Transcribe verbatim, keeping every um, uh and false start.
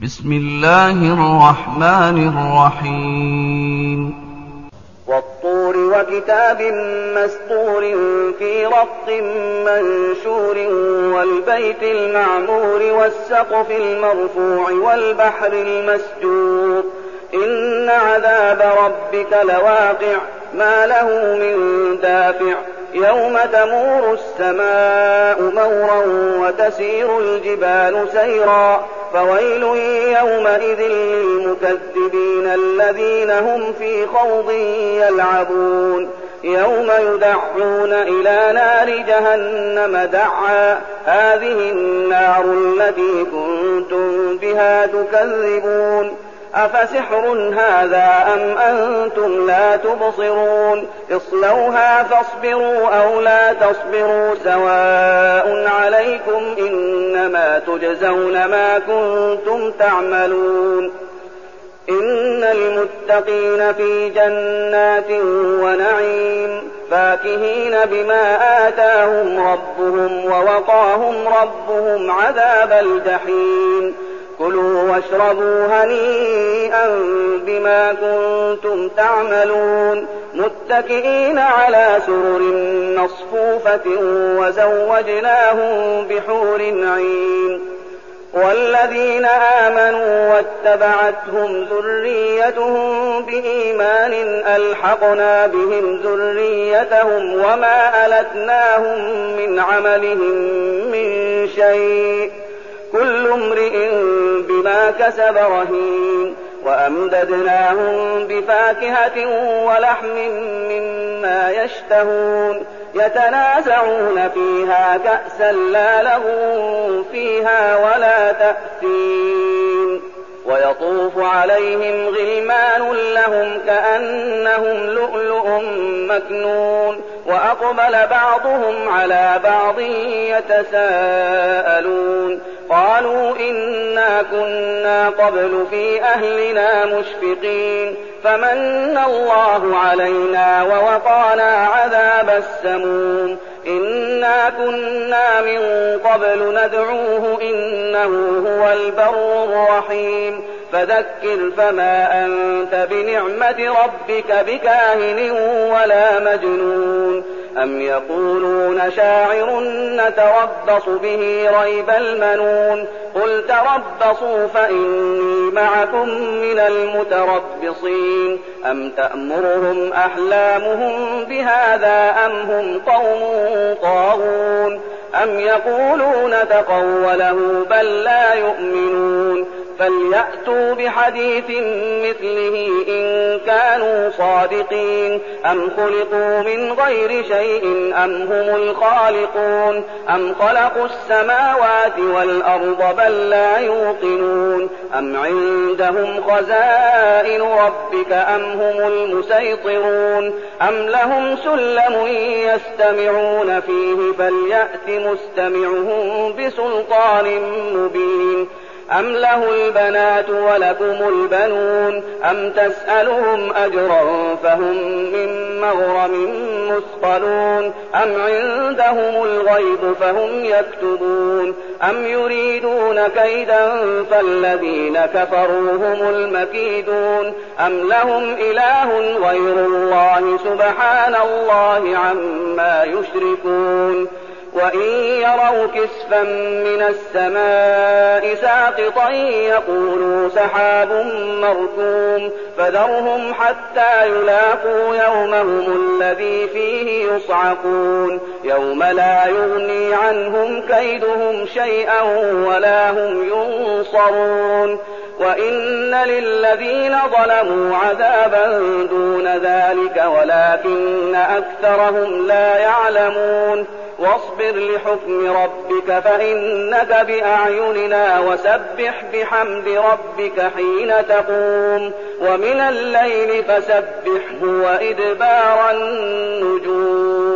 بسم الله الرحمن الرحيم والطور وكتاب مسطور في رق منشور والبيت المعمور والسقف المرفوع والبحر المسجور إن عذاب ربك لواقع ما له من دافع يوم تمور السماء مورا وتسير الجبال سيرا فويل يومئذ للمكذبين الذين هم في خوض يلعبون يوم يدعون إلى نار جهنم دعا هذه النار التي كنتم بها تكذبون أفسحر هذا أم أنتم لا تبصرون اصلوها فاصبروا أو لا تصبروا سواء عليكم إنما تجزون ما كنتم تعملون إن المتقين في جنات ونعيم فاكهين بما آتاهم ربهم ووقاهم ربهم عذاب الجحيم كلوا واشربوا هنيئا بما كنتم تعملون متكئين على سرر مصفوفة وزوجناهم بحور عين والذين آمنوا واتبعتهم ذريتهم بإيمان ألحقنا بهم ذريتهم وما ألتناهم من عملهم من شيء كل امرئ بما كسب رهين وأمددناهم بفاكهة ولحم مما يشتهون يتنازعون فيها كأسا لا لغو فيها ولا تأثيم ويطوف عليهم غلمان لهم كأنهم لؤلؤ مكنون وأقبل بعضهم على بعض يتساءلون قالوا إنا كنا قبل في أهلنا مشفقين فمن الله علينا ووقانا عذاب السموم إنا كنا من قبل ندعوه إنه هو البر الرحيم فذكر فما أنت بنعمة ربك بكاهن ولا مجنون أم يقولون شاعر نتربص به ريب المنون قل تربصوا فإني معكم من المتربصين أم تأمرهم أحلامهم بهذا أم هم قوم طاغون أم يقولون تقوله بل لا يؤمنون فليأتوا بحديث مثله إن كانوا صادقين أم خلقوا من غير شيء أم هم الخالقون أم خلقوا السماوات والأرض بل لا يوقنون أم عندهم خزائن ربك أم هم المسيطرون أم لهم سلم يستمعون فيه فليأت مستمعهم بسلطان مبين أم له البنات ولكم البنون أم تسألهم أجرا فهم من مغرم مثقلون أم عندهم الغيب فهم يكتبون أم يريدون كيدا فالذين كفروا هم المكيدون أم لهم إله غير الله سبحان الله عما يشركون وإن يروا كسفا من السماء ساقطا يقولوا سحاب مركوم فذرهم حتى يلاقوا يومهم الذي فيه يصعقون يوم لا يغني عنهم كيدهم شيئا ولا هم ينصرون وإن للذين ظلموا عذابا دون ذلك ولكن أكثرهم لا يعلمون واصبر لحكم ربك فإنك بأعيننا وسبح بحمد ربك حين تقوم ومن الليل فسبحه وإدبار النجوم